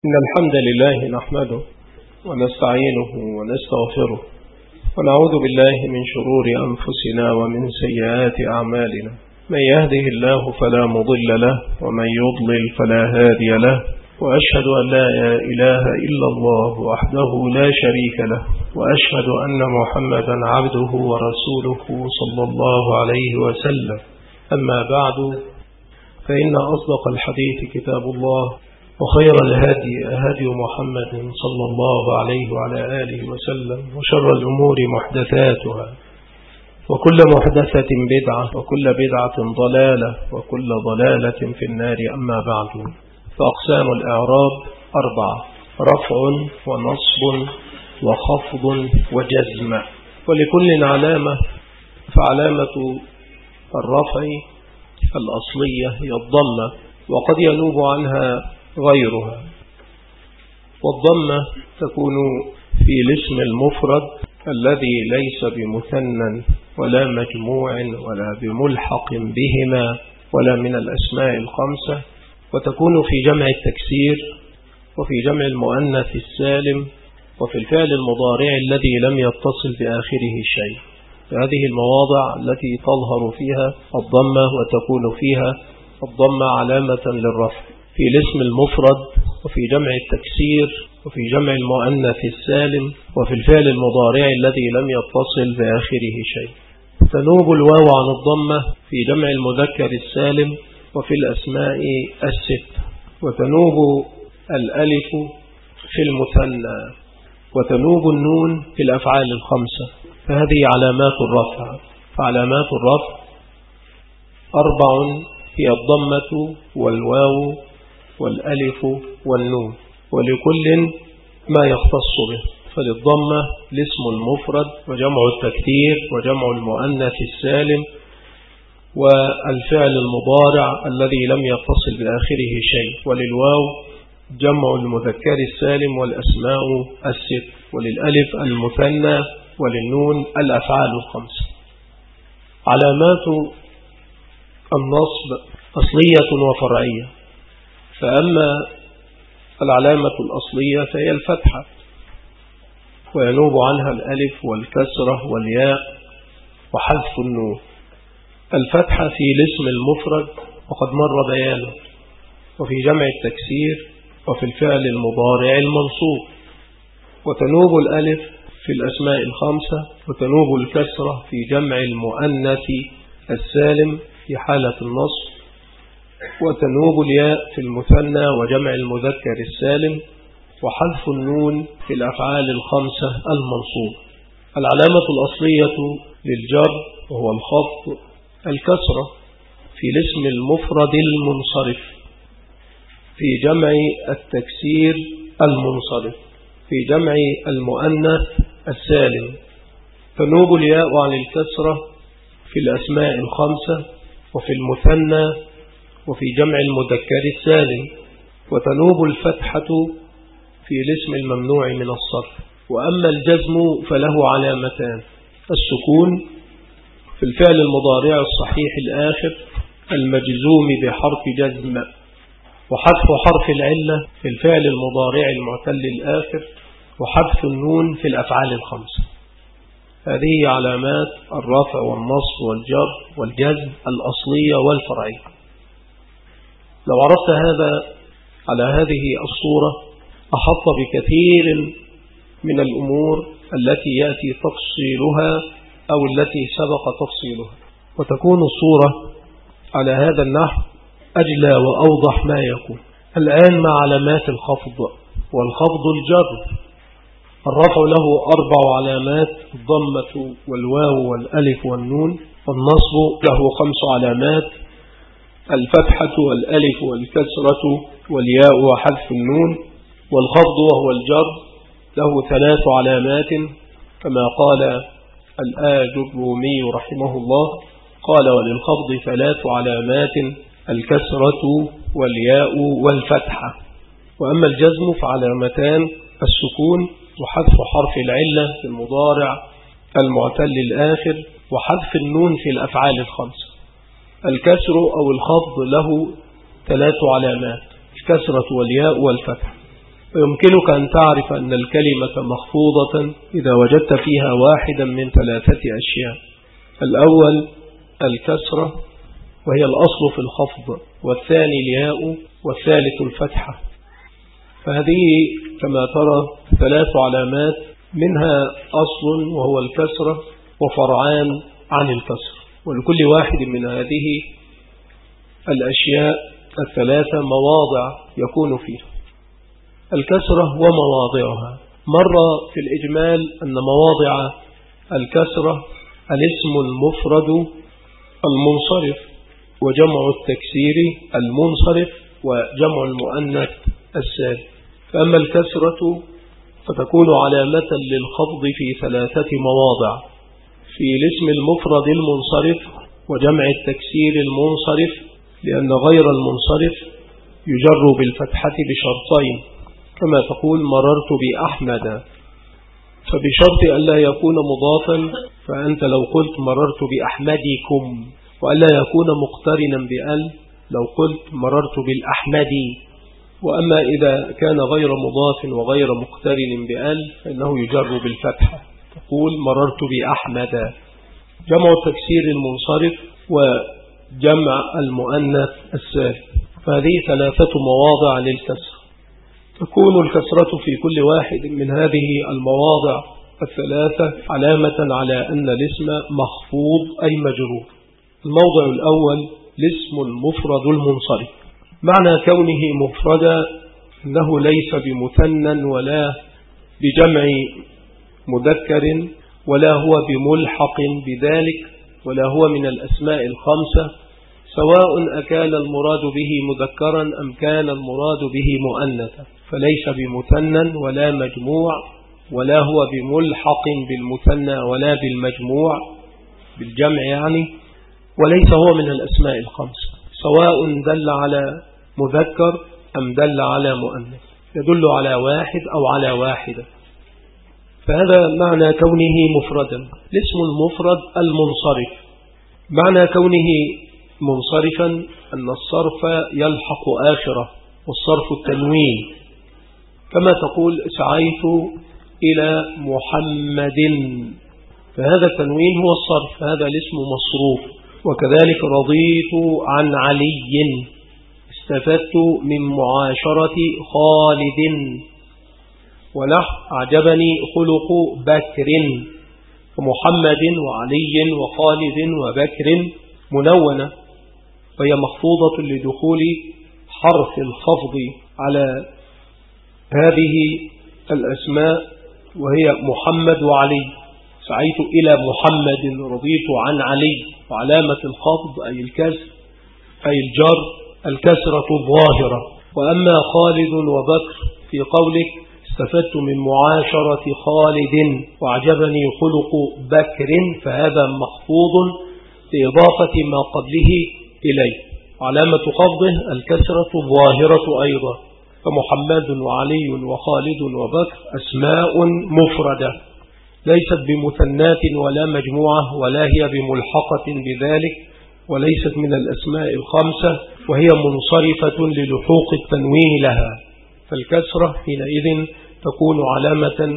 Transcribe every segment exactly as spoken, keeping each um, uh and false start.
إن الحمد لله نحمده ونستعينه ونستغفره ونعوذ بالله من شرور أنفسنا ومن سيئات أعمالنا. من يهده الله فلا مضل له ومن يضلل فلا هادي له، وأشهد أن لا إله إلا الله وحده لا شريك له، وأشهد أن محمدا عبده ورسوله صلى الله عليه وسلم. أما بعد، فإن أصدق الحديث كتاب الله، وخير الهدي هدي محمد صلى الله عليه وعلى آله وسلم، وشر الأمور محدثاتها، وكل محدثة بدعة، وكل بدعة ضلالة، وكل ضلالة في النار. أما بعد، فأقسام الإعراب أربعة: رفع ونصب وخفض وجزم، ولكل علامة. فعلامة الرفع الأصلية هي الضمة، وقد ينوب عنها غيرها. والضمة تكون في الاسم المفرد الذي ليس بمثنى ولا مجموع ولا بملحق بهما ولا من الأسماء الخمسة، وتكون في جمع التكسير وفي جمع المؤنث السالم وفي الفعل المضارع الذي لم يتصل بآخره شيء. هذه المواضع التي تظهر فيها الضمة وتكون فيها الضمة علامة للرفع: في الاسم المفرد، وفي جمع التكسير، وفي جمع المؤنث السالم، وفي الفعل المضارع الذي لم يتصل بآخره شيء. تنوب الواو عن الضمة في جمع المذكر السالم وفي الأسماء الست، وتنوب الألف في المثنى، وتنوب النون في الأفعال الخمسة. فهذه علامات الرفع. فعلامات الرفع أربع: هي الضمة والواو والألف والنون، ولكل ما يختص به. فللضمة الاسم المفرد وجمع التكثير وجمع المؤنث السالم والفعل المضارع الذي لم يتصل بآخره شيء، وللواو جمع المذكر السالم والأسماء الست، وللألف المثنى، وللنون الأفعال الخمسة. علامات النصب أصلية وفرعية. فأما العلامة الأصلية فهي الفتحة، وينوب عنها الألف والكسرة والياء وحذف النون. الفتحة في الاسم المفرد وقد مر بيانه، وفي جمع التكسير، وفي الفعل المضارع المنصوب. وتنوب الألف في الأسماء الخمسة، وتنوب الكسرة في جمع المؤنث السالم في حالة النصب، وتنوب الياء في المثنى وجمع المذكر السالم، وحذف النون في الأفعال الخمسة المنصوب. العلامة الأصلية للجر وهو الخفض الكسرة في الاسم المفرد المنصرف، في جمع التكسير المنصرف، في جمع المؤنث السالم. تنوب الياء عن الكسرة في الأسماء الخمسة وفي المثنى وفي جمع المذكر السالم. وتنوب الفتحة في الاسم الممنوع من الصرف. وأما الجزم فله علامتان: السكون في الفعل المضارع الصحيح الآخر المجزوم بحرف جزم، وحذف حرف العلة في الفعل المضارع المعتل الآخر، وحذف النون في الأفعال الخمسة. هذه علامات الرفع والنصب والجر والجزم الأصلية والفرعية. لو عرفت هذا على هذه الصورة أحط بكثير من الأمور التي يأتي تفصيلها أو التي سبق تفصيلها، وتكون الصورة على هذا النحو أجلى وأوضح ما يكون. الآن مع علامات الخفض. والخفض الجر. الرفع له أربع علامات: الضمة والواو والألف والنون. والنصب له خمس علامات: الفتحة والألف والكسرة والياء وحذف النون. والخفض وهو الجر له ثلاث علامات، كما قال الآج الرومي رحمه الله، قال: وللخفض ثلاث علامات: الكسرة والياء والفتحة. وأما الجزم فعلامتان: السكون وحذف حرف العلة في المضارع المعتل الآخر، وحذف النون في الأفعال الخمسة. الكسر أو الخفض له ثلاث علامات: الكسرة والياء والفتح. ويمكنك أن تعرف أن الكلمة مخفوضة إذا وجدت فيها واحدا من ثلاثة أشياء. الأول الكسرة وهي الأصل في الخفض، والثاني الياء، والثالث الفتحة. فهذه كما ترى ثلاث علامات، منها أصل وهو الكسرة وفرعان عن الكسر، ولكل واحد من هذه الأشياء الثلاثة مواضع يكون فيها. الكسرة ومواضعها، مر في الإجمال أن مواضع الكسرة الاسم المفرد المنصرف، وجمع التكسير المنصرف، وجمع المؤنث السالم. فأما الكسرة فتكون علامة للخفض في ثلاثة مواضع: في الاسم المفرد المنصرف وجمع التكسير المنصرف، لأن غير المنصرف يجر بالفتحة بشرطين، كما تقول مررت بأحمد، فبشرط ألا يكون مضافا، فأنت لو قلت مررت بأحمدكم، وألا يكون مقترنا بأل لو قلت مررت بالأحمدي. وأما إذا كان غير مضاف وغير مقترن بأل فإنه يجر بالفتحة، تقول مررت بأحمد. جمع التكسير المنصرف وجمع المؤنث السالم، فهذه ثلاثة مواضع للكسر. تكون الكسرة في كل واحد من هذه المواضع الثلاثة علامة على أن الاسم مخفوض أي مجرور. الموضع الأول الاسم المفرد المنصرف، معنى كونه مفردا أنه ليس بمثنى ولا بجمع مذكر، ولا هو بملحق بذلك، ولا هو من الأسماء الخمسة، سواء أكان المراد به مذكرا أم كان المراد به مؤنثا، فليس بمثنى ولا مجموع، ولا هو بملحق بالمثنى ولا بالمجموع بالجمع يعني، وليس هو من الأسماء الخمسة، سواء دل على مذكر أم دل على مؤنث، يدل على واحد أو على واحدة. فهذا معنى كونه مفردا. الاسم المفرد المنصرف، معنى كونه منصرفا أن الصرف يلحق آخره، والصرف التنوين، كما تقول سعيت إلى محمد، فهذا التنوين هو الصرف، هذا الاسم مصروف. وكذلك رضيت عن علي، استفدت من معاشرة خالد، ونحو أعجبني خلق بكر. ومحمد وعلي وخالد وبكر منونة، وهي مخفوضة لدخول حرف الخفض على هذه الأسماء، وهي محمد وعلي. سعيت إلى محمد، رضيت عن علي، وعلامة الخفض أي الكسر أي الجر الكسرة الظاهرة. وأما خالد وبكر في قولك استفدت من معاشرة خالد وأعجبني خلق بكر، فهذا مخفوض لإضافة ما قبله إليه، علامة خفضه الكسرة الظاهرة أيضا. فمحمد وعلي وخالد وبكر أسماء مفردة، ليست بمثنات ولا مجموعة، ولا هي بملحقة بذلك، وليست من الأسماء الخمسة، وهي منصرفة للحوق التنوين لها، فالكسرة حينئذ تكون علامة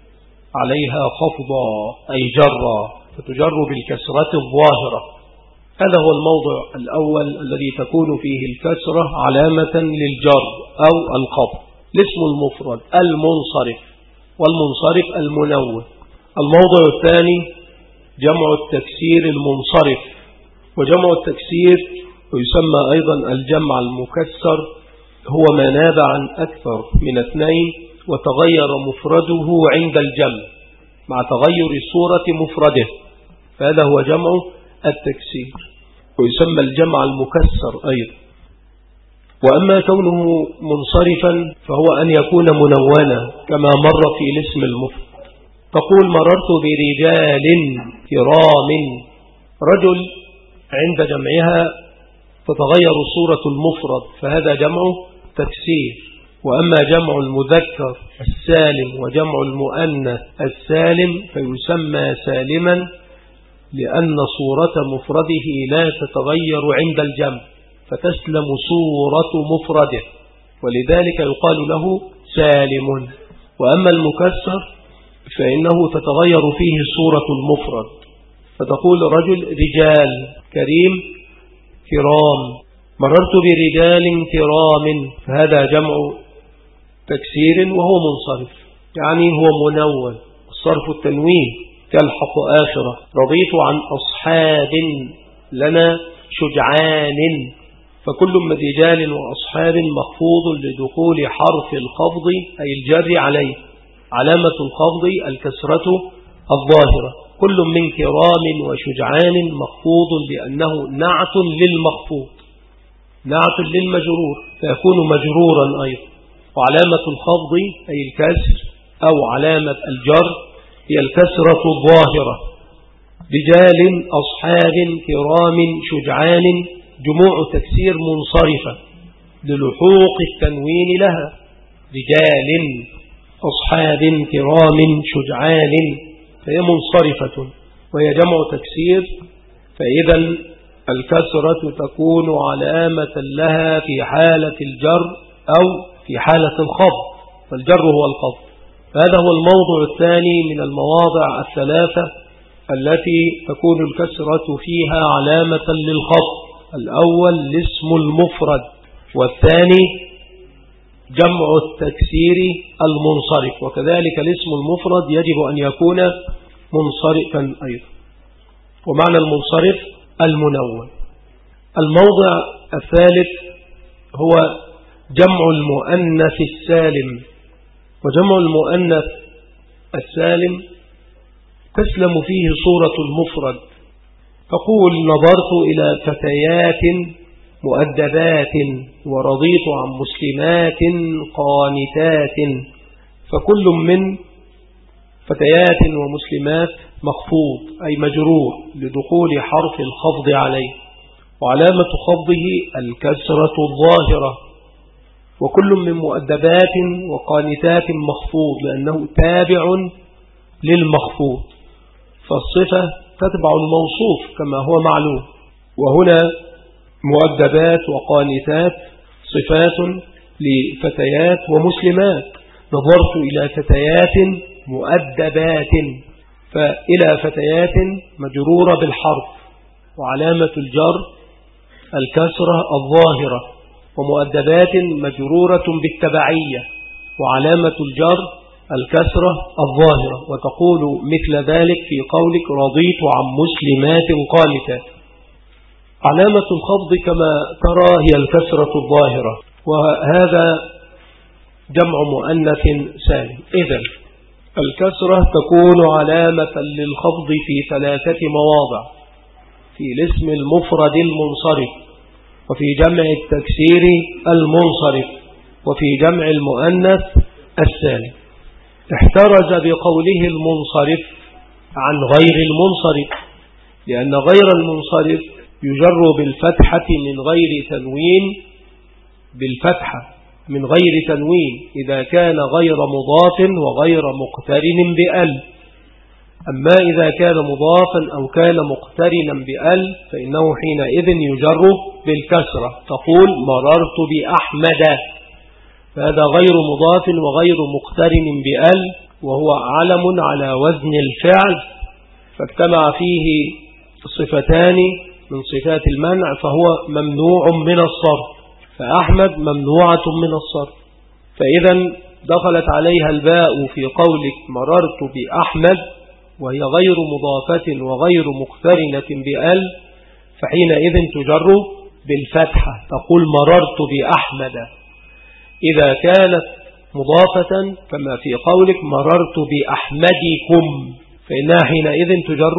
عليها خفضا أي جرا، فتجر بالكسرة الظاهرة. هذا هو الموضع الأول الذي تكون فيه الكسرة علامة للجر أو الخفض. الاسم المفرد المنصرف، والمنصرف المنون. الموضع الثاني جمع التكسير المنصرف، وجمع التكسير ويسمى أيضا الجمع المكسر، هو ما ناب عن أكثر من اثنين وتغير مفرده عند الجمع مع تغير صورة مفرده، فهذا هو جمع التكسير، ويسمى الجمع المكسر أيضا. وأما كونه منصرفا فهو أن يكون منونا كما مر في الاسم المفرد. تقول مررت برجال كرام، رجل عند جمعها تتغير صورة المفرد، فهذا جمع تكسير. وأما جمع المذكر السالم وجمع المؤنث السالم فيسمى سالما، لأن صورة مفرده لا تتغير عند الجمع، فتسلم صورة مفرده، ولذلك يقال له سالم. وأما المكسر فإنه تتغير فيه صورة المفرد، فتقول رجل رجال كريم كرام، مررت برجال كرام، فهذا جمع تكسير وهو منصرف، يعني هو منون، الصرف التنوين تلحق آخرة. رضيت عن أصحاب لنا شجعان، فكل من رجال وأصحاب مخفوض لدخول حرف الخفض أي الجر عليه، علامة الخفض الكسرة الظاهرة. كل من كرام وشجعان مخفوض لأنه نعت للمخفوض، نعت للمجرور فيكون مجرورا أيضا. وعلامة الخفض أي الكسر أو علامة الجر هي الكسرة الظاهرة. رجال أصحاب كرام شجعان جموع تكسير منصرفة للحوق التنوين لها، رجال أصحاب كرام شجعان، فهي منصرفة وهي جمع تكسير، فإذا الكسرة تكون علامة لها في حالة الجر أو في حالة الخفض، فالجر هو الخفض. هذا هو الموضع الثاني من المواضع الثلاثة التي تكون الكسرة فيها علامة للخفض. الأول الاسم المفرد، والثاني جمع التكسير المنصرف، وكذلك الاسم المفرد يجب أن يكون منصرفا أيضا. ومعنى المنصرف المنون. الموضع الثالث هو جمع المؤنث السالم. وجمع المؤنث السالم تسلم فيه صورة المفرد، تقول نظرت إلى فتيات مؤدبات ورضيت عن مسلمات قانتات، فكل من فتيات ومسلمات مخفوض أي مجرور لدخول حرف الخفض عليه، وعلامة خفضه الكسرة الظاهرة. وكل من مؤدبات وقانتات مخفوض لأنه تابع للمخفوض، فالصفة تتبع الموصوف كما هو معلوم. وهنا مؤدبات وقانتات صفات لفتيات ومسلمات. نظرت إلى فتيات مؤدبات، فإلى فتيات مجرورة بالحرف، وعلامة الجر الكسرة الظاهرة، ومؤدبات مجرورة بالتبعية، وعلامة الجر الكسرة الظاهرة. وتقول مثل ذلك في قولك رضيت عن مسلمات قانتات. علامة الخفض كما ترى هي الكسرة الظاهرة، وهذا جمع مؤنث سالم. إذن الكسرة تكون علامة للخفض في ثلاثة مواضع: في الاسم المفرد المنصرف، وفي جمع التكسير المنصرف، وفي جمع المؤنث السالم. احترز بقوله المنصرف عن غير المنصرف، لأن غير المنصرف يجر بالفتحة من غير تنوين، بالفتحة من غير تنوين إذا كان غير مضاف وغير مقترن بأل. أما إذا كان مضافا أو كان مقترنا بأل فإنه حينئذ يجر بالكسرة، تقول مررت بأحمد، فهذا غير مضاف وغير مقترن بأل، وهو علم على وزن الفعل، فاجتمع فيه صفتان من صفات المنع، فهو ممنوع من الصرف، فأحمد ممنوعة من الصرف. فإذا دخلت عليها الباء في قولك مررت بأحمد وهي غير مضافة وغير مقترنة بأل، فحينئذ تجر بالفتحة، تقول مررت بأحمد. إذا كانت مضافة كما في قولك مررت بأحمدكم فإنها حينئذ تجر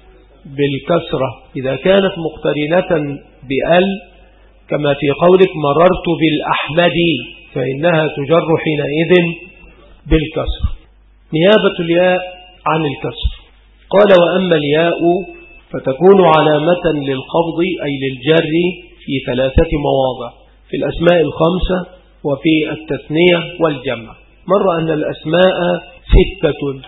بالكسرة. إذا كانت مقترنة بأل كما في قولك مررت بالأحمدي فإنها تجر حينئذ بالكسر. نيابة الياء عن الكسر. قال وأما الياء فتكون علامة للخفض أي للجر في ثلاثة مواضع: في الأسماء الخمسة، وفي التثنية والجمع. مر أن الأسماء ستة،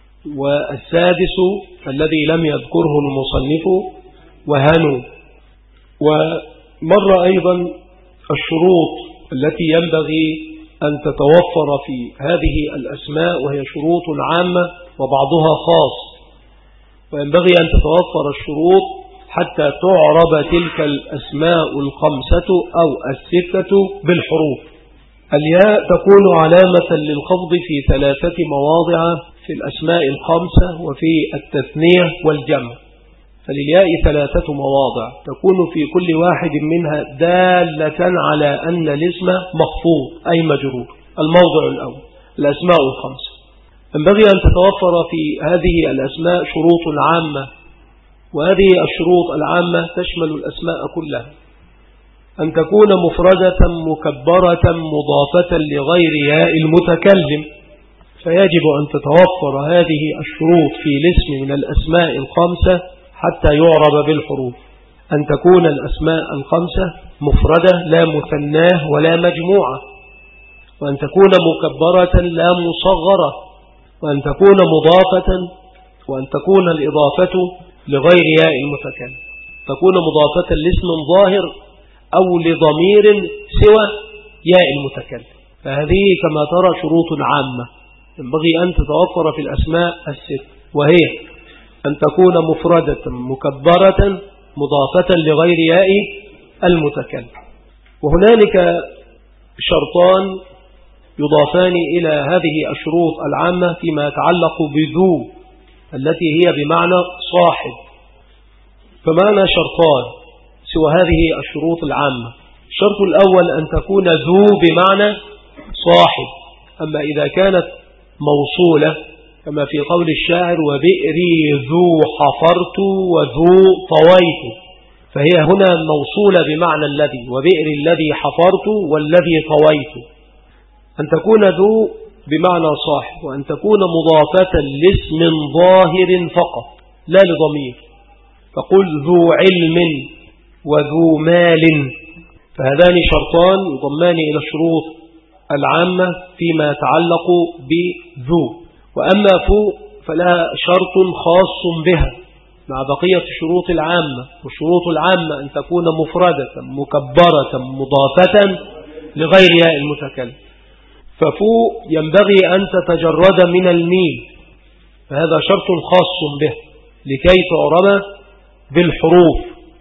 والسادس الذي لم يذكره المصنف وهنوا. ومر أيضا الشروط التي ينبغي أن تتوفر في هذه الأسماء، وهي شروط عامة وبعضها خاص، وينبغي أن تتوفر الشروط حتى تعرب تلك الأسماء الخمسة أو الستة بالحروف. الياء تكون علامة للخفض في ثلاثة مواضع في الأسماء الخمسة وفي التثنية والجمع. فللياء ثلاثة مواضع تكون في كل واحد منها دالة على أن الاسم مخفوض أي مجرور. الموضع الأول الأسماء الخمسة، ينبغي أن تتوفر في هذه الأسماء شروط عامة، وهذه الشروط العامة تشمل الأسماء كلها. أن تكون مفردة مكبرة مضافة لغير ياء المتكلم، فيجب أن تتوفر هذه الشروط في الاسم من الأسماء الخمسة حتى يعرب بالحروف. أن تكون الأسماء الخمسة مفردة لا مثناه ولا مجموعة، وأن تكون مكبرة لا مصغرة، وأن تكون مضافة، وأن تكون الإضافة لغير ياء المتكلم، تكون مضافة لاسم ظاهر أو لضمير سوى ياء المتكلم. فهذه كما ترى شروط عامة ينبغي أن تتوفر في الأسماء الست، وهي أن تكون مفردة مكبرة مضافة لغير ياء المتكلم. وهنالك شرطان يضافان إلى هذه الشروط العامة فيما يتعلق بذو التي هي بمعنى صاحب. فمعنى شرطان سوى هذه الشروط العامة: الشرط الأول أن تكون ذو بمعنى صاحب، أما إذا كانت موصولة كما في قول الشاعر: وبئري ذو حفرت وذو طويت، فهي هنا موصولة بمعنى الذي، وبئر الذي حفرت والذي طويت. أن تكون ذو بمعنى صاحب، وأن تكون مضافة لاسم ظاهر فقط لا لضمير، فقل ذو علم وذو مال. فهذان شرطان يضمان إلى الشروط العامة فيما يتعلق بذو. وأما فو فلها شرط خاص بها مع بقية الشروط العامة، والشروط العامة أن تكون مفردة مكبرة مضافة لغير ياء المتكلم. ففو ينبغي أن تتجرد من الميم، فهذا شرط خاص به لكي تعرب بالحروف.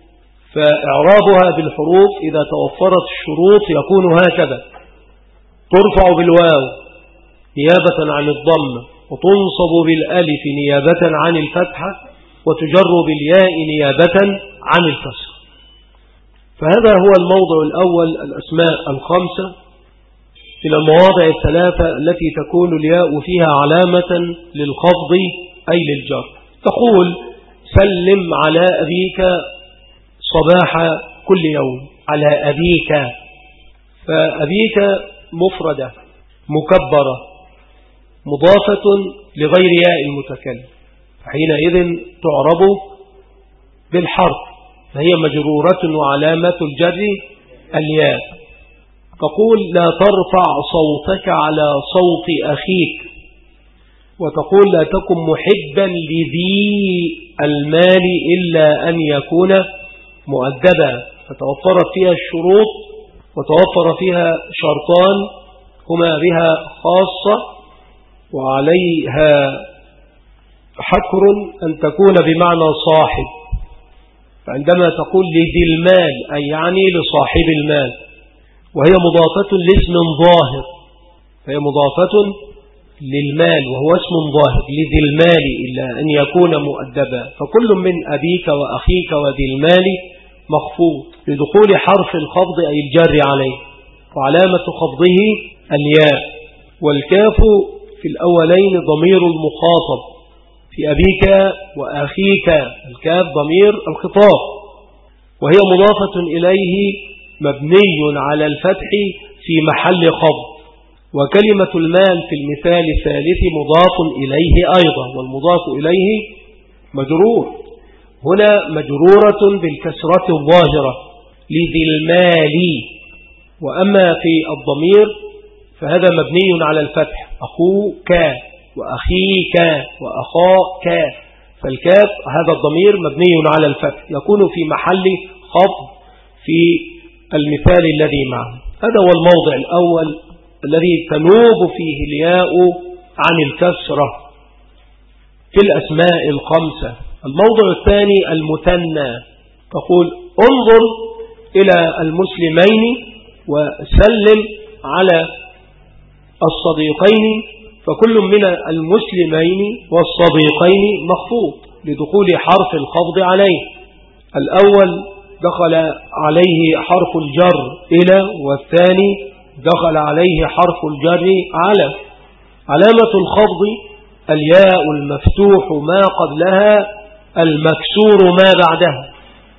فإعرابها بالحروف إذا توفرت الشروط يكون هكذا: ترفع بالواو نيابة عن الضم، وتنصب بالألف نيابة عن الفتحة، وتجر بالياء نيابة عن الكسر. فهذا هو الموضع الأول، الأسماء الخمسة من المواضع الثلاثة التي تكون الياء فيها علامة للخفض أي للجر. تقول: سلم على أبيك صباح كل يوم. على أبيك، فأبيك مفردة مكبرة مضافة لغير ياء المتكلم، حينئذ تعرب بالحرف، فهي مجرورة وعلامة الجر الياء. تقول: لا ترفع صوتك على صوت أخيك. وتقول: لا تكن محبا لذي المال إلا أن يكون مؤدبا. فتوفرت فيها الشروط وتوفر فيها شرطان هما بها خاصة وعليها حكر أن تكون بمعنى صاحب. فعندما تقول لذي المال أي يعني لصاحب المال، وهي مضافة لاسم ظاهر، فهي مضافة للمال وهو اسم ظاهر لذي المال إلا أن يكون مؤدبا. فكل من أبيك وأخيك وذي المال مخفوض لدخول حرف الخفض أي الجر عليه، وعلامة خفضه الياء. والكاف في الأولين ضمير المخاطب، في أبيك وأخيك الكاف ضمير الخطاب، وهي مضافة إليه مبني على الفتح في محل خفض. وكلمة المال في المثال الثالث مضاف إليه أيضا، والمضاف إليه مجرور، هنا مجرورة بالكسرة الظاهرة لذي المال. وأما في الضمير فهذا مبني على الفتح، أخوك وأخيك وأخاك، فالكاف هذا الضمير مبني على الفتح يكون في محل خفض في المثال الذي معه. هذا هو الموضع الأول الذي تنوب فيه الياء عن الكسرة في الأسماء الخمسة. الموضع الثاني المثنى، تقول انظر إلى المسلمين وسلم على الصديقين، فكل من المسلمين والصديقين مخفوض لدخول حرف الخفض عليه. الأول دخل عليه حرف الجر إلى، والثاني دخل عليه حرف الجر على. علامة الخفض الياء المفتوح ما قبلها، المكسور ما بعدها.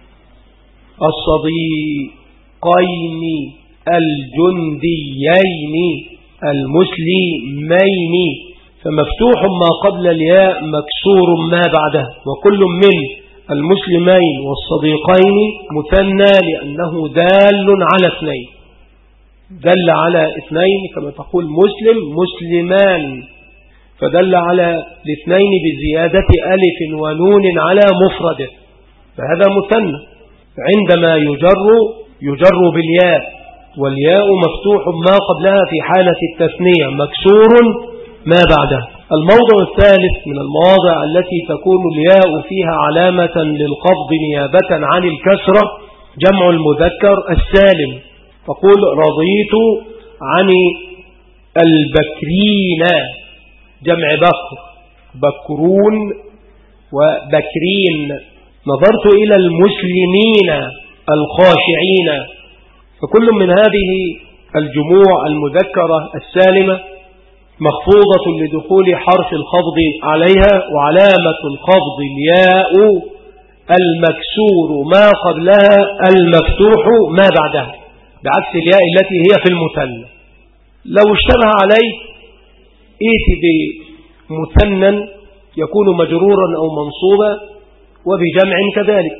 الصديقين، الجنديين، المسلمين، فمفتوح ما قبل الياء مكسور ما بعدها. وكل من المسلمين والصديقين مثنى لأنه دال على اثنين، دل على اثنين كما تقول مسلم مسلمان، فدل على الاثنين بزيادة ألف ونون على مفرده، فهذا مثنى. عندما يجر يجر بالياء، والياء مفتوح ما قبلها في حالة التثنية مكسور ما بعدها. الموضع الثالث من المواضع التي تكون الياء فيها علامة للخفض نيابة عن الكسرة جمع المذكر السالم. تقول رضيت عن البكرين، جمع بكر، بكرون وبكرين. نظرت إلى المسلمين الخاشعين. فكل من هذه الجموع المذكرة السالمة مخفوضة لدخول حرف الخفض عليها، وعلامة الخفض الياء المكسور ما قبلها المفتوح ما بعدها، بعكس الياء التي هي في المثنى. لو اشتبه عليه ائت بمثنى يكون مجرورا أو منصوبا، وبجمع كذلك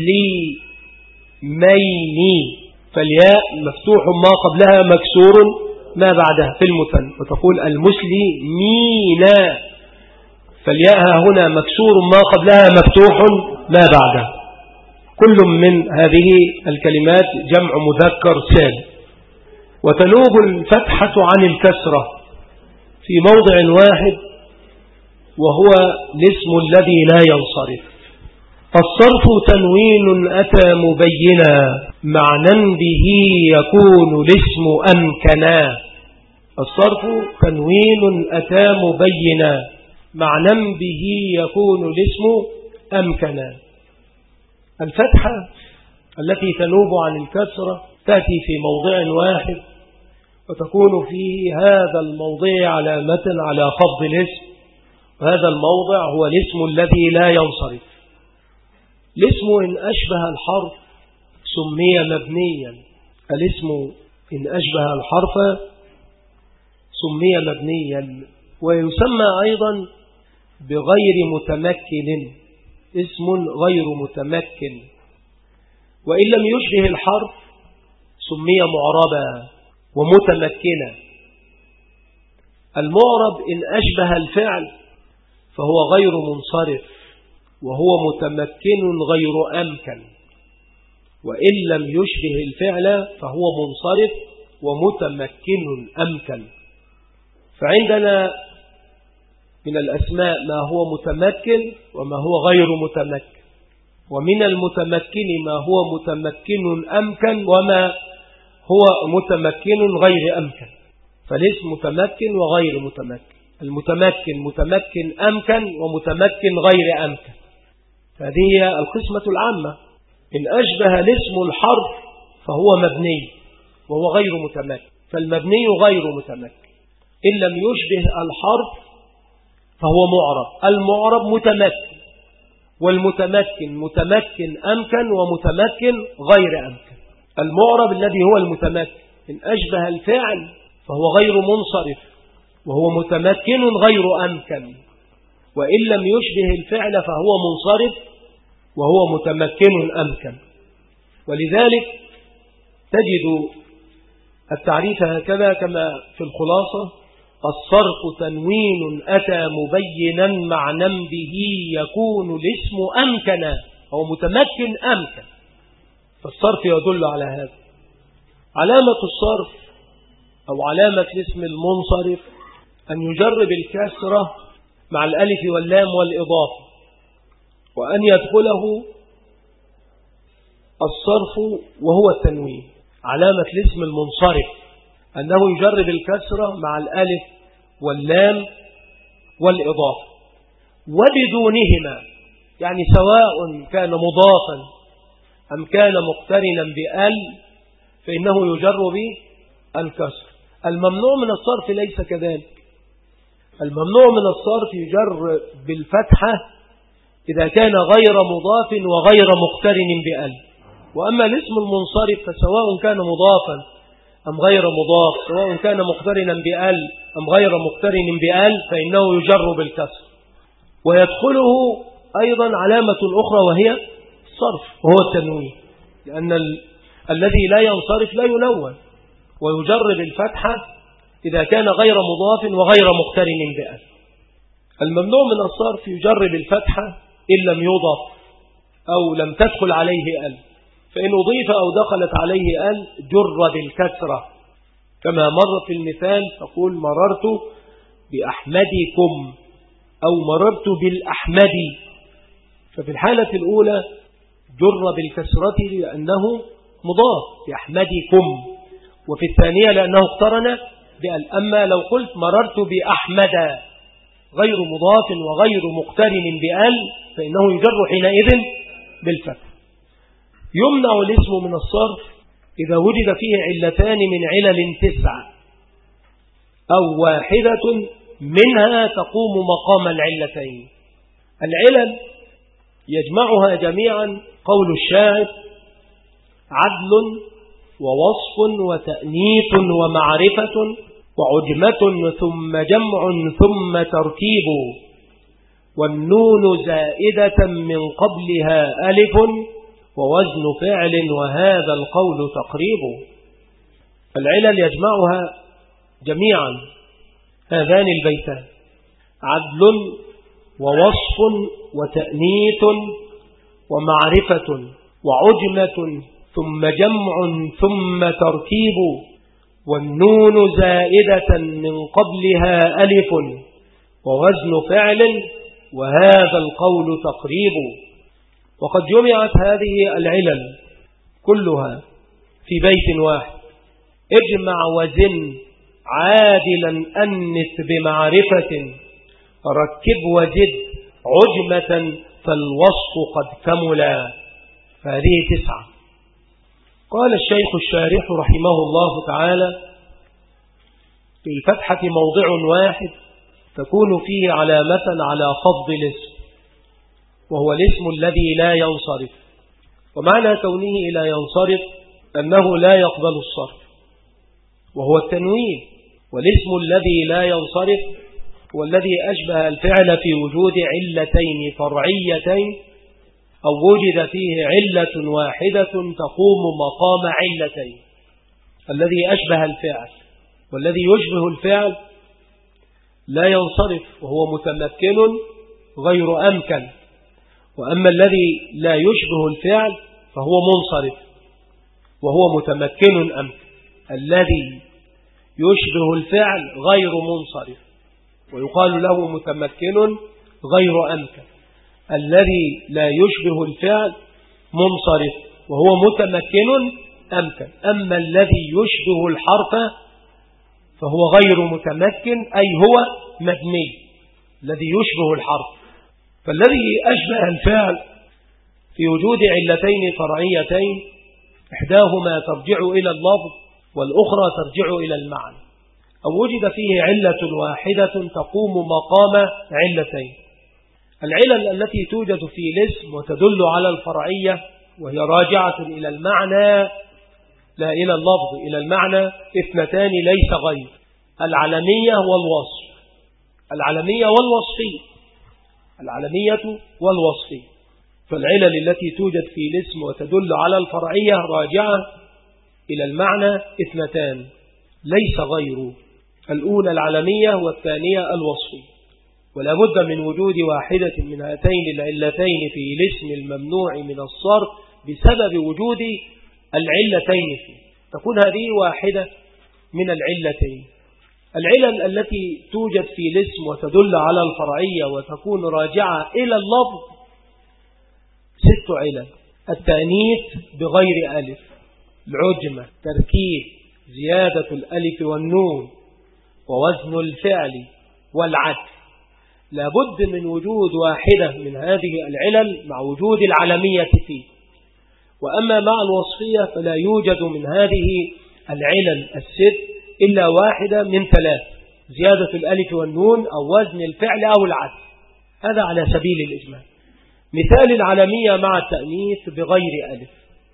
مسلمين، فالياء مفتوح ما قبلها مكسور ما بعدها في المثنى. وتقول المسلمين، فالياء هنا مكسور ما قبلها مفتوح ما بعدها. كل من هذه الكلمات جمع مذكر سالم. وتنوب الفتحة عن الكسرة في موضع واحد، وهو الاسم الذي لا ينصرف. الصرف تنوين أتى مبينا معنى به يكون الاسم أمكنا. الصرف تنوين أتى مبينا معنى به يكون الاسم أمكنا. الفتحة التي تنوب عن الكسرة تأتي في موضع واحد، وتكون في هذا الموضع علامة على خفض الاسم، وهذا الموضع هو الاسم الذي لا ينصرف. الاسم إن أشبه الحرف سمي مبنيا. الاسم إن أشبه الحرف سمي مبنيا، ويسمى أيضا بغير متمكن، اسم غير متمكن. وإن لم يشبه الحرف سمي معربا ومتمكنا. المعرب إن أشبه الفعل فهو غير منصرف، وهو متمكن غير أمكن. وإن لم يشبه الفعل فهو منصرف ومتمكن أمكن. فعندنا من الأسماء ما هو متمكن وما هو غير متمكن، ومن المتمكن ما هو متمكن أمكن وما هو متمكن غير أمكن. فالاسم متمكن وغير متمكن، المتمكن متمكن أمكن ومتمكن غير أمكن. هذه هي القسمة العامة. إن أشبه الاسم الحرف فهو مبني وهو غير متمكن، فالمبني غير متمكن. إن لم يشبه الحرف فهو معرب، المعرب متمكن، والمتمكن متمكن أمكن ومتمكن غير أمكن. المعرب الذي هو المتمكن إن أشبه الفعل فهو غير منصرف وهو متمكن غير أمكن، وإن لم يشبه الفعل فهو منصرف وهو متمكن أمكن. ولذلك تجد التعريف هكذا كما في الخلاصة: الصرف تنوين أتى مبينا معنى به يكون الاسم أمكنا، أو متمكن أمكن. فالصرف يدل على هذا. علامة الصرف أو علامة الاسم المنصرف أن يجرب الكسرة مع الألف واللام والإضافة، وأن يدخله الصرف وهو التنوين. علامة الاسم المنصرف أنه يجرب الكسرة مع الألف واللام والإضافة وبدونهما، يعني سواء كان مضافا أم كان مقترنا بأل فإنه يجر بالكسر. الممنوع من الصرف ليس كذلك. الممنوع من الصرف يجر بالفتحة إذا كان غير مضاف وغير مقترن بأل. وأما الاسم المنصرف فسواء كان مضافا أم غير مضاف، سواء كان مقترنا بأل أم غير مقترن بأل، فإنه يجر بالكسر. ويدخله أيضا علامة أخرى وهي الصرف وهو التنوين، لأن ال... الذي لا ينصرف لا ينون، ويجر بالفتحة إذا كان غير مضاف وغير مقترن بأل. الممنوع من الصرف يجر بالفتحة إن لم يضاف أو لم تدخل عليه أل، فإن أضيف أو دخلت عليه أل جر بالكسرة، كما مر في المثال تقول مررت بأحمدكم أو مررت بالأحمدي، ففي الحالة الأولى جر بالكسرة لأنه مضاف بأحمدكم، وفي الثانية لأنه اقترن بأل. أما لو قلت مررت بأحمد غير مضاف وغير مقترن بأل فإنه يجر حينئذ بالفتح. يمنع الاسم من الصرف إذا وجد فيه علتان من علل تسعة أو واحدة منها تقوم مقام العلتين. العلل يجمعها جميعا قول الشاعر: عدل ووصف وتأنيث ومعرفة وعجمة ثم جمع ثم تركيب، والنون زائدة من قبلها ألف ووزن فعل وهذا القول تقريب. العلل يجمعها جميعا هذان البيتان: عدل ووصف وتأنيث ومعرفة وعجمة ثم جمع ثم تركيب، والنون زائدة من قبلها ألف ووزن فعل وهذا القول تقريب. وقد جمعت هذه العلل كلها في بيت واحد: اجمع وزن عادلا أنث بمعرفة، ركب وزد عجمة فالوصف قد كملا. فهذه تسعة. قال الشيخ الشارح رحمه الله تعالى: في الفتحة موضع واحد تكون فيه علامة على خفض الاسم، وهو الاسم الذي لا ينصرف. ومعنى كونه لا ينصرف أنه لا يقبل الصرف، وهو التنوين. والاسم الذي لا ينصرف هو الذي أشبه الفعل في وجود علتين فرعيتين أو وجد فيه علة واحدة تقوم مقام علتين. الذي أشبه الفعل والذي يشبه الفعل لا ينصرف وهو متمكن غير أمكن، وأما الذي لا يشبه الفعل فهو منصرف وهو متمكن أمكن. الذي يشبه الفعل غير منصرف ويقال له متمكن غير أمكن. الذي لا يشبه الفعل منصرف وهو متمكن أمكن. أما الذي يشبه الحرف فهو غير متمكن، أي هو مبني، الذي يشبه الحرف. فالذي أشبه الفعل في وجود علتين فرعيتين إحداهما ترجع إلى اللفظ والأخرى ترجع إلى المعنى، أو وجد فيه علة واحدة تقوم مقام علتين. العلل التي توجد في الاسم وتدل على الفرعية وهي راجعة إلى المعنى لا إلى اللفظ، إلى المعنى اثنتان ليس غير: العلمية والوصف. العلمية والوصفية. العلمية والوصفية. فالعلل التي توجد في الاسم وتدل على الفرعية راجعة إلى المعنى اثنتان ليس غير: الأولى العلمية والثانية الوصفية. ولا بد من وجود واحدة من هاتين العلتين في الاسم الممنوع من الصرف بسبب وجود العلتين فيه. تكون هذه واحدة من العلتين. العلل التي توجد في الاسم وتدل على الفرعية وتكون راجعة إلى اللفظ ست علل: التأنيث بغير ألف، العجمة، تركيب، زيادة الألف والنون، ووزن الفعل والعدل. لابد من وجود واحدة من هذه العلل مع وجود العلمية فيه. وأما مع الوصفية فلا يوجد من هذه العلل الست إلا واحدة من ثلاث: زيادة الألف والنون أو وزن الفعل أو العدل. هذا على سبيل الإجمال. مثال العلمية مع التأنيث بغير ألف: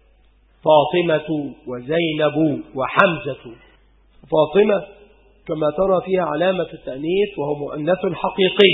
فاطمة وزينب وحمزة. فاطمة كما ترى فيها علامة التأنيث وهو مؤنث حقيقي،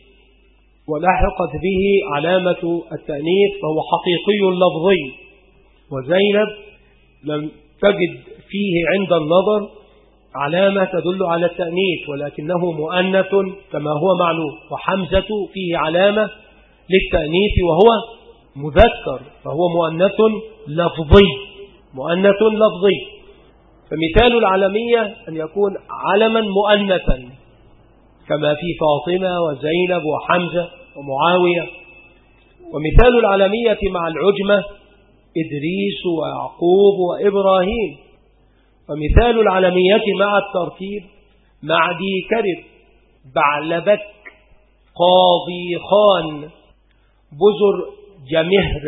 ولحقت به علامة التأنيث فهو حقيقي لفظي. وزينب لم تجد فيه عند النظر علامة تدل على التأنيث ولكنه مؤنث كما هو معلوم. وحمزة فيه علامة للتأنيث وهو مذكر فهو مؤنث لفظي مؤنث لفظي. فمثال العلمية أن يكون علما مؤنثا كما في فاطمة وزينب وحمزة ومعاوية. ومثال العلمية مع العجمة إدريس ويعقوب وإبراهيم. ومثال العلمية مع الترتيب معدي كرب، بعلبك، قاضي خان، بزر جمهر،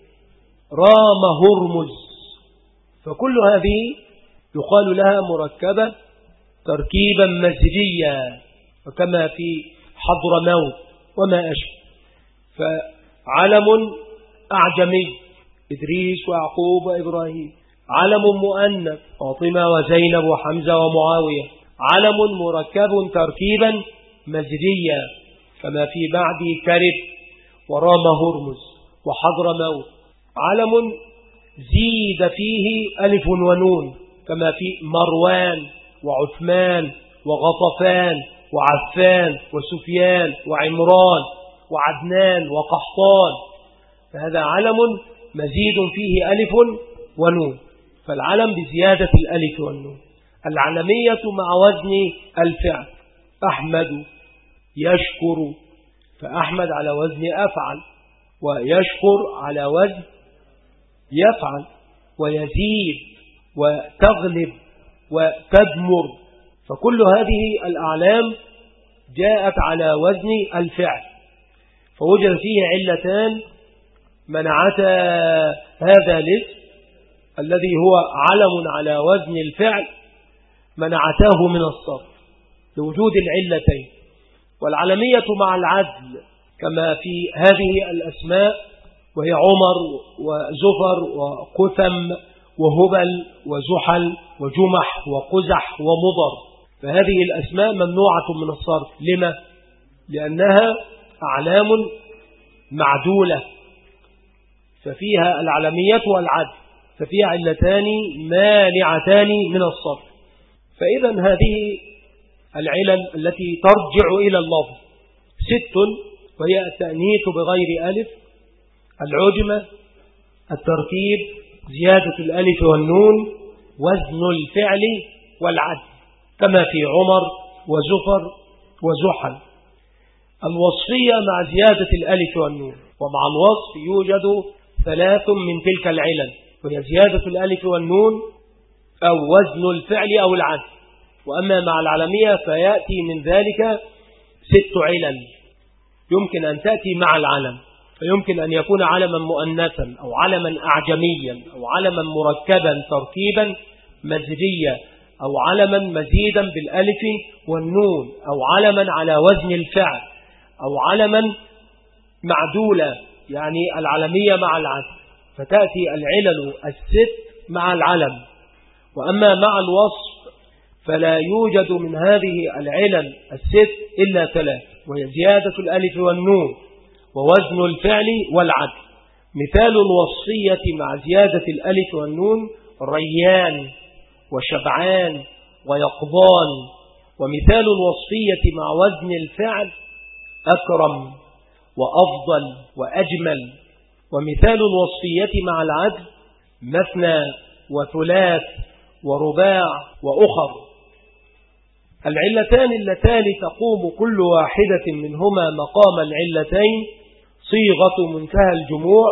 رام هرمز. فكل هذه يقال لها مركبة تركيبا مزجيا، وكما في حضرموت وما أشبه. فعلم أعجمي إدريس ويعقوب وإبراهيم، علم مؤنث فاطمة وزينب وحمزة ومعاوية، علم مركب تركيبا مزجيا كما في بعد كرب ورام هرمز وحضرموت. علم زيد فيه ألف ونون كما في مروان وعثمان وغطفان وعفان وسفيان وعمران وعدنان وقحطان. فهذا علم مزيد فيه ألف ونون، فالعلم بزيادة الألف والنون. العلمية مع وزن الفعل: أحمد، يشكر، فأحمد على وزن أفعل، ويشكر على وزن يفعل، ويزيد وتغلب وتدمر. فكل هذه الأعلام جاءت على وزن الفعل، فوجد فيه علتان منعتا هذا الاسم الذي هو علم على وزن الفعل، منعتاه من الصرف لوجود العلتين. والعلمية مع العدل كما في هذه الأسماء وهي عمر وزفر وقثم وهبل وزحل وجمح وقزح ومضر. فهذه الأسماء ممنوعة من الصرف. لما؟ لأنها أعلام معدولة، ففيها العلمية والعدل، ففيها علتان مانعتان من الصرف. فإذا هذه العلل التي ترجع إلى اللفظ ست، وهي التأنيث بغير ألف، العجمة، الترتيب، زيادة الألف والنون، وزن الفعل والعدل كما في عمر وزفر وزحل. الوصفية مع زيادة الألف والنون. ومع الوصف يوجد ثلاث من تلك العلل، وهي زيادة الألف والنون أو وزن الفعل أو العدل. وأما مع العلمية فيأتي من ذلك ست علل يمكن أن تأتي مع العلم، فيمكن أن يكون علما مؤنثا أو علما أعجميا أو علما مركبا تركيبا مزجيا أو علما مزيدا بالألف والنون أو علما على وزن الفعل أو علما معدولا، يعني العلمية مع العدل، فتأتي العلل الست مع العلم. وأما مع الوصف فلا يوجد من هذه العلل الست إلا ثلاث، وهي زيادة الألف والنون ووزن الفعل والعدل. مثال الوصفية مع زيادة الألف والنون: ريان وشبعان ويقظان. ومثال الوصفية مع وزن الفعل: أكرم وأفضل وأجمل. ومثال الوصفية مع العدل: مثنى وثلاث ورباع وأخر. العلتان اللتان تقوم كل واحدة منهما مقام العلتين صيغة منتهى الجموع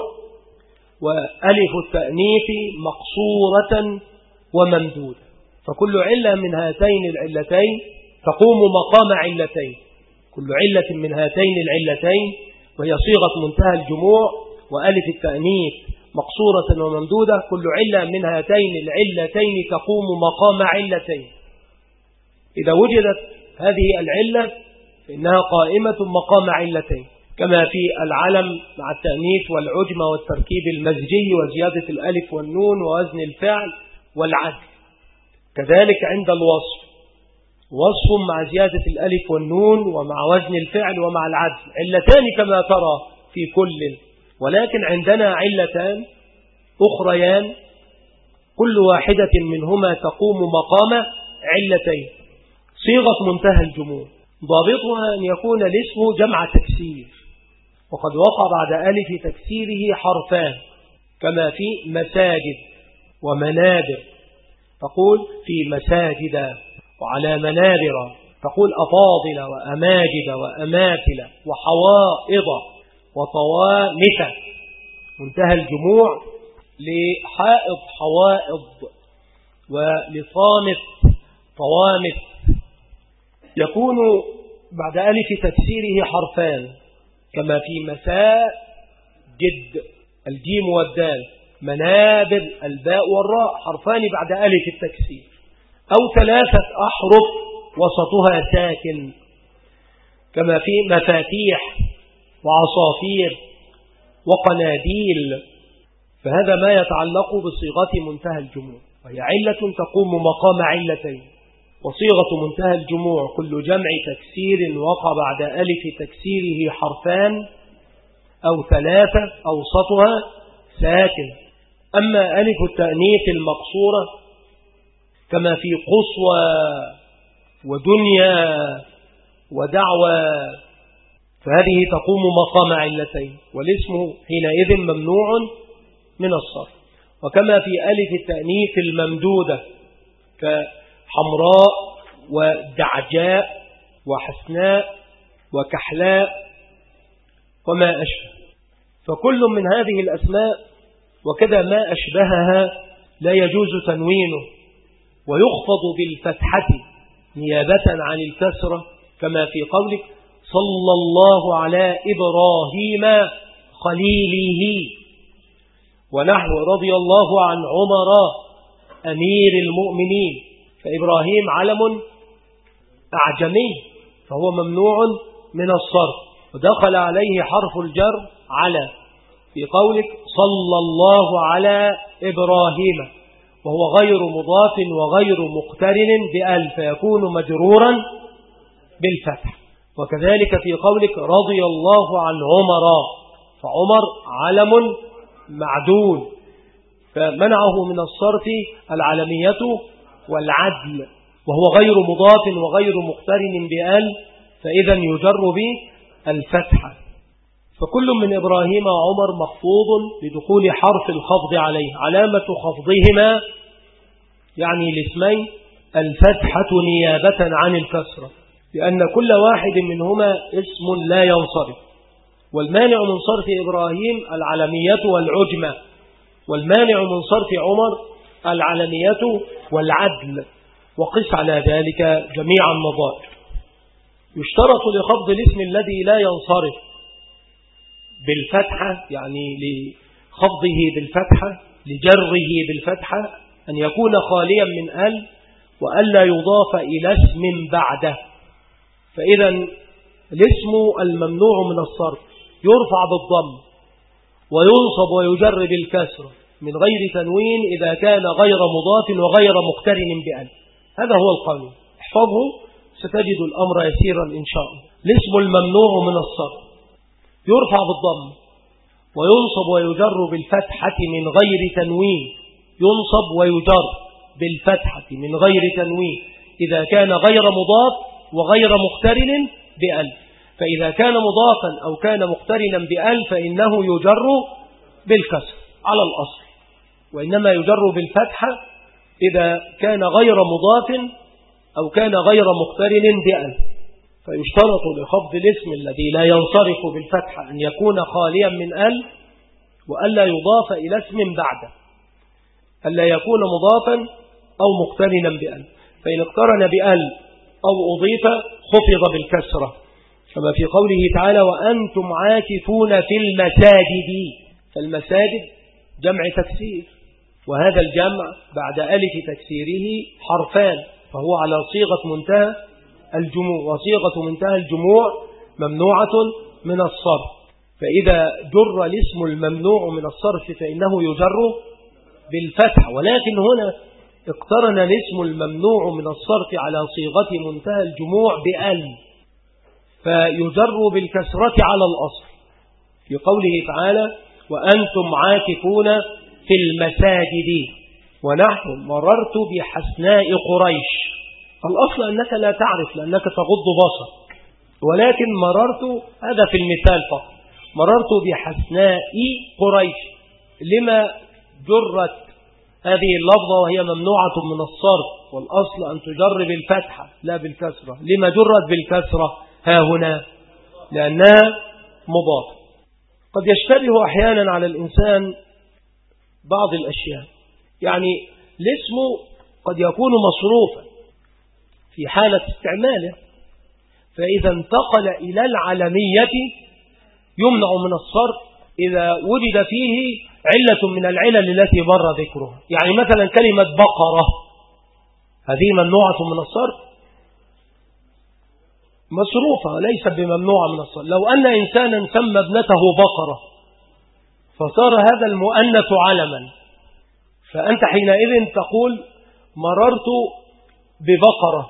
وألف التأنيث مقصورة وممدودة. فكل علة من هاتين العلتين تقوم مقام علتين، كل علة من هاتين العلتين وهي صيغة منتهى الجموع وألف التأنيث مقصورة وممدودة، كل علة من هاتين العلتين تقوم مقام علتين. إذا وجدت هذه العلة فإنها قائمة مقام علتين، كما في العلم مع التأنيث والعجمة والتركيب المزجي وزيادة الألف والنون ووزن الفعل والعدل. كذلك عند الوصف، وصف مع زيادة الألف والنون ومع وزن الفعل ومع العدل، علتان كما ترى في كل، ولكن عندنا علتان أخريان كل واحدة منهما تقوم مقام علتين. صيغة منتهى الجموع ضابطها أن يكون الاسم جمع تكسير، وقد وقع بعد ألف تكسيره حرفان كما في مساجد ومنابر، تقول في مساجد، وعلى منابر تقول أفاضل وأماجد وأماثل وحوائض وطوامث. منتهى الجموع لحائض حوائض ولطامث طوامث، يكون بعد ألف تكسيره حرفان كما في مساجد الجيم والدال، منابر الباء والراء حرفان بعد ألف التكسير، أو ثلاثة أحرف وسطها ساكن كما في مفاتيح وعصافير وقناديل. فهذا ما يتعلق بصيغة منتهى الجموع، وهي علة تقوم مقام علتين. وصيغة منتهى الجموع كل جمع تكسير وقع بعد ألف تكسيره حرفان أو ثلاثة أوسطها ساكن. أما ألف التأنيث المقصورة كما في قصوى ودنيا ودعوى فهذه تقوم مقام علتين، والاسم حينئذ ممنوع من الصرف. وكما في ألف التأنيث الممدودة كحمراء ودعجاء وحسناء وكحلاء وما أشبه، فكل من هذه الأسماء وكذا ما أشبهها لا يجوز تنوينه، ويخفض بالفتحة نيابة عن الكسرة كما في قولك صلى الله على إبراهيم خليله، ونحو رضي الله عن عمر أمير المؤمنين. فإبراهيم علم أعجمي فهو ممنوع من الصرف، ودخل عليه حرف الجر على في قولك صلى الله على إبراهيم، وهو غير مضاف وغير مقترن بأل فيكون مجرورا بالفتح. وكذلك في قولك رضي الله عن عمر، فعمر علم معدول فمنعه من الصرف العلمية والعدل، وهو غير مضاف وغير مقترن بأل فإذا يجر بالفتحة. فكل من إبراهيم وعمر مخفوض بدخول حرف الخفض عليه، علامة خفضهما يعني الاسمين الفتحة نيابة عن الكسرة، لأن كل واحد منهما اسم لا ينصرف. والمانع من صرف إبراهيم العلمية والعجمة، والمانع من صرف عمر العلمية والعدل، وقس على ذلك جميع النظائر. يشترط لخفض الاسم الذي لا ينصرف بالفتحة، يعني لخفضه بالفتحة لجره بالفتحة، أن يكون خاليا من أل وألا يضاف إلى اسم بعده. فإذا الاسم الممنوع من الصرف يرفع بالضم وينصب ويجر بالكسر من غير تنوين إذا كان غير مضاف وغير مقترن بأل. هذا هو القانون، احفظه ستجد الأمر يسيرا إن شاء الله. الاسم الممنوع من الصرف يرفع بالضم وينصب ويجر بالفتحة من غير تنوين، ينصب ويجر بالفتحة من غير تنوين إذا كان غير مضاف وغير مقترن بأل. فإذا كان مضافا أو كان مقترنا بأل فإنه يجر بالكسر على الأصل، وإنما يجر بالفتحة إذا كان غير مضاف أو كان غير مقترن بأل. فيشترط لخفض الاسم الذي لا ينصرف بالفتحة أن يكون خاليا من أل، وألا يضاف إلى اسم بعده، ألا يكون مضافا أو مقترنا بأل. فإن اقترن بأل أو أضيف خفض بالكسرة، كما في قوله تعالى وأنتم عاكفون في المساجد. فالمساجد جمع تكسير، وهذا الجمع بعد ألف تكسيره حرفان، فهو على صيغة منتهى الجموع، وصيغة منتهى الجموع ممنوعة من الصرف. فإذا جر الاسم الممنوع من الصرف فإنه يجر بالفتح، ولكن هنا اقترن الاسم الممنوع من الصرف على صيغة منتهى الجموع بأل، فيجر بالكسرة على الأصل في قوله تعالى وأنتم عاكفون في المساجد ونحن مررت بحسناء قريش. الأصل أنك لا تعرف لأنك تغض بصرك، ولكن مررت هذا في المثال فقط، مررت بحسناء قريش. لما جرت هذه اللفظة وهي ممنوعة من الصرف، والأصل أن تجر بالفتحة لا بالكسرة؟ لما جرت بالكسرة ها هنا؟ لأنها مضافة. قد يشتبه أحيانا على الإنسان بعض الأشياء، يعني الاسم قد يكون مصروفا في حالة استعماله، فإذا انتقل إلى العلمية يمنع من الصرف إذا وجد فيه علة من العلل التي مر ذكرها. يعني مثلا كلمة بقرة هذه ممنوعة من الصرف، مصروفة ليست بممنوعة من الصرف. لو أن إنسانا سمى ابنته بقرة فصار هذا المؤنث علما، فأنت حينئذ تقول مررت ببقرة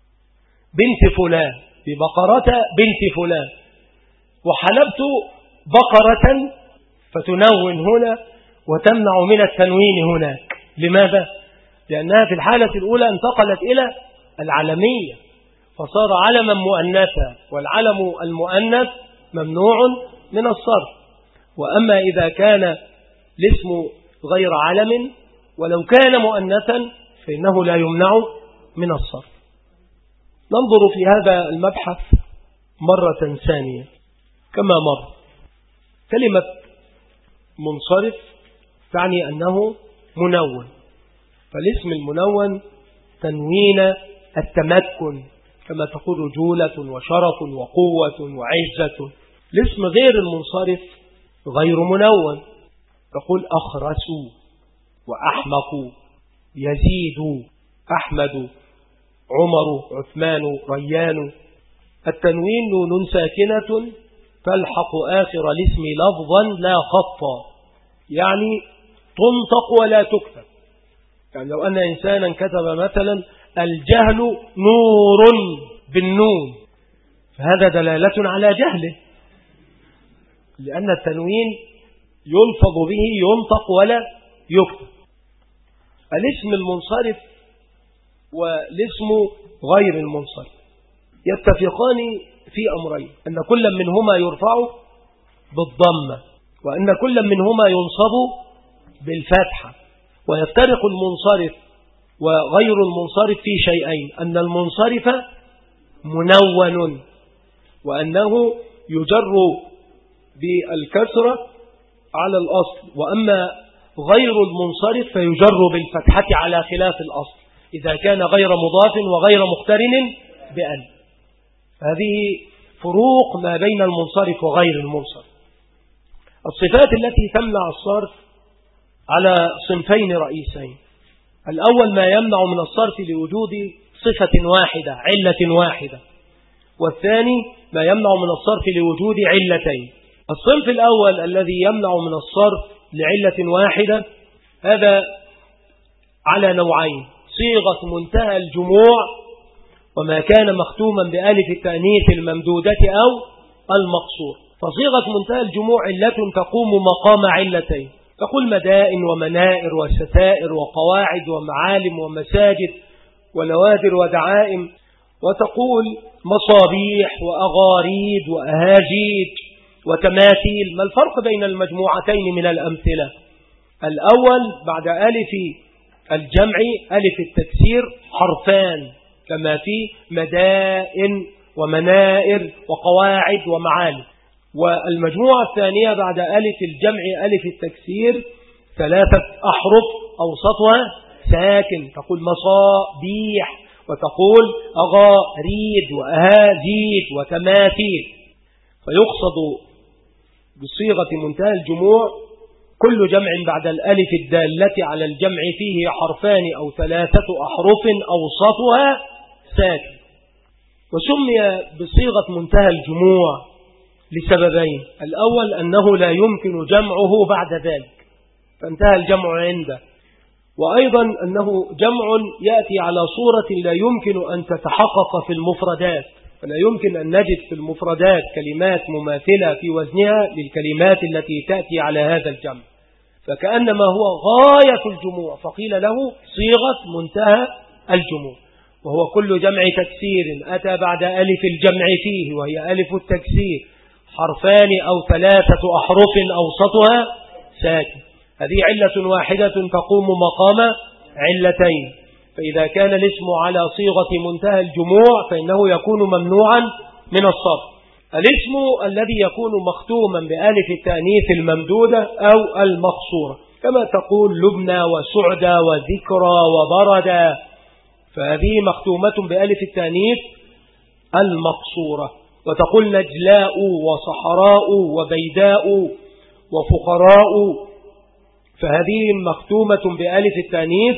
بنت فلان، ببقرة بنت فلان، وحلبت بقرة، فتنون هنا وتمنع من التنوين هناك. لماذا؟ لأنها في الحالة الأولى انتقلت إلى العلمية فصار علما مؤنثا، والعلم المؤنث ممنوع من الصرف. وأما إذا كان الاسم غير علم ولو كان مؤنثا فإنه لا يمنع من الصرف. ننظر في هذا المبحث مرة ثانية كما مر. كلمة منصرف تعني أنه منون، فالاسم المنون تنوين التمكن، كما تقول رجولة وشرف وقوة وعزة. الاسم غير المنصرف غير منون، تقول أخرسوا وأحمقوا، يزيد، أحمد، عمر، عثمان، ريان. التنوين نون ساكنة تلحق آخر الاسم لفظا لا خطا، يعني تنطق ولا تكتب. يعني لو أن إنسانا كتب مثلا الجهل نور بالنون فهذا دلالة على جهله، لأن التنوين يلفظ به ينطق ولا يكتب. الاسم المنصرف والاسم غير المنصرف يتفقان في أمرين: أن كل منهما يرفع بالضمة، وأن كل منهما ينصب بالفتحة. ويفترق المنصرف وغير المنصرف في شيئين: أن المنصرف منون وأنه يجر بالكسرة على الأصل، وأما غير المنصرف فيجر بالفتحة على خلاف الأصل إذا كان غير مضاف وغير مقترن بأل. هذه فروق ما بين المنصرف وغير المنصرف. الصفات التي تمنع الصرف على صنفين رئيسين: الأول ما يمنع من الصرف لوجود صفة واحدة علة واحدة، والثاني ما يمنع من الصرف لوجود علتين. الصنف الأول الذي يمنع من الصرف لعلة واحدة هذا على نوعين: صيغة منتهى الجموع وما كان مختوما بألف التأنيث الممدودة أو المقصور. فصيغة منتهى الجموع علة تقوم مقام علتين، تقول مدائن ومنائر وستائر وقواعد ومعالم ومساجد ولوادر ودعائم، وتقول مصابيح وأغاريد وأهاجيج وتماثيل. ما الفرق بين المجموعتين من الأمثلة؟ الأول بعد ألف الجمع ألف التكسير حرفان كما في مدائن ومنائر وقواعد ومعالم. والمجموعة الثانية بعد ألف الجمع ألف التكسير ثلاثة أحرف أوسطها ساكن، تقول مصابيح، وتقول أغاريد وأهازيد وتماثيل. فيقصد بصيغة منتهى الجموع كل جمع بعد الألف الدالة على الجمع فيه حرفان أو ثلاثة أحرف أوسطها ساكن. وسمي بصيغة منتهى الجموع لسببين: الأول أنه لا يمكن جمعه بعد ذلك فانتهى الجمع عنده، وأيضا أنه جمع يأتي على صورة لا يمكن أن تتحقق في المفردات، فلا يمكن أن نجد في المفردات كلمات مماثلة في وزنها للكلمات التي تأتي على هذا الجمع، فكأنما هو غاية الجموع، فقيل له صيغة منتهى الجموع. وهو كل جمع تكسير أتى بعد ألف الجمع فيه وهي ألف التكسير حرفان أو ثلاثة أحرف أوسطها ساكن. هذه علة واحدة تقوم مقام علتين. فإذا كان الاسم على صيغة منتهى الجموع فإنه يكون ممنوعا من الصرف. الاسم الذي يكون مختوما بألف التأنيث الممدودة أو المقصورة، كما تقول لبنى وسعدى وذكرى وبردى، فهذه مختومة بألف التأنيث المقصورة. وتقول نجلاء وصحراء وبيداء وفقراء، فهذه مختومة بألف التأنيث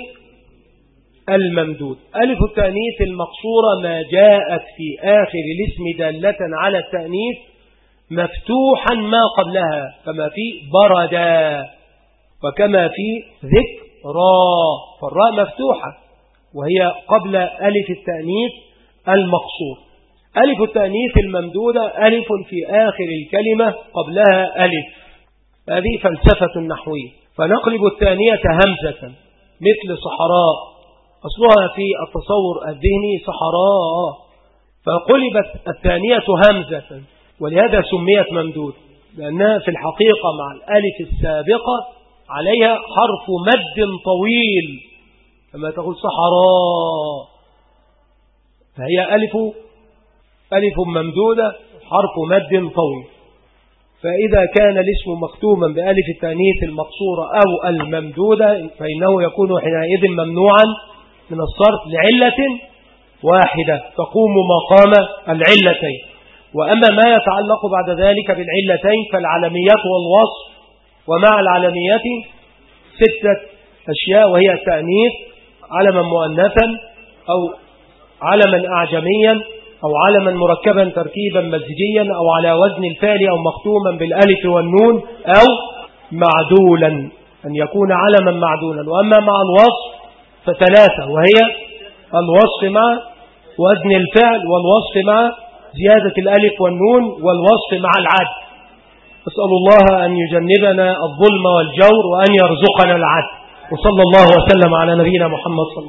الممدود. ألف التأنيث المقصورة ما جاءت في آخر الاسم دالة على التأنيث مفتوحا ما قبلها، كما في بردا وكما في ذكرى، فالراء مفتوحة وهي قبل ألف التأنيث المقصور. ألف التأنيث الممدودة ألف في آخر الكلمة قبلها ألف، هذه فلسفة نحوية. فنقلب الثانية همزة مثل صحراء، أصلها في التصور الذهني صحراء، فقلبت الثانية همزة، ولهذا سميت ممدود، لأنها في الحقيقة مع الألف السابقة عليها حرف مد طويل، كما تقول صحراء، فهي ألف ألف ممدودة حرف مد طويل. فإذا كان الاسم مختوما بألف التأنيث المقصورة أو الممدودة فإنه يكون حينئذ ممنوعا من الصرف لعلة واحدة تقوم مقام العلتين. وأما ما يتعلق بعد ذلك بالعلتين فالعلميات والوصف، ومع العلميات ستة أشياء، وهي التأنيث علما مؤنثا أو علما أعجميا أو علما مركبا تركيبا مزجيا أو على وزن الفعل أو مختوما بالألف والنون أو معدولا، أن يكون علما معدولا. وأما مع الوصف فثلاثة، وهي الوصف مع وزن الفعل، والوصف مع زيادة الألف والنون، والوصف مع العدل. أسأل الله أن يجنبنا الظلم والجور وأن يرزقنا العدل. وصلى الله وسلم على نبينا محمد صلى الله عليه وسلم.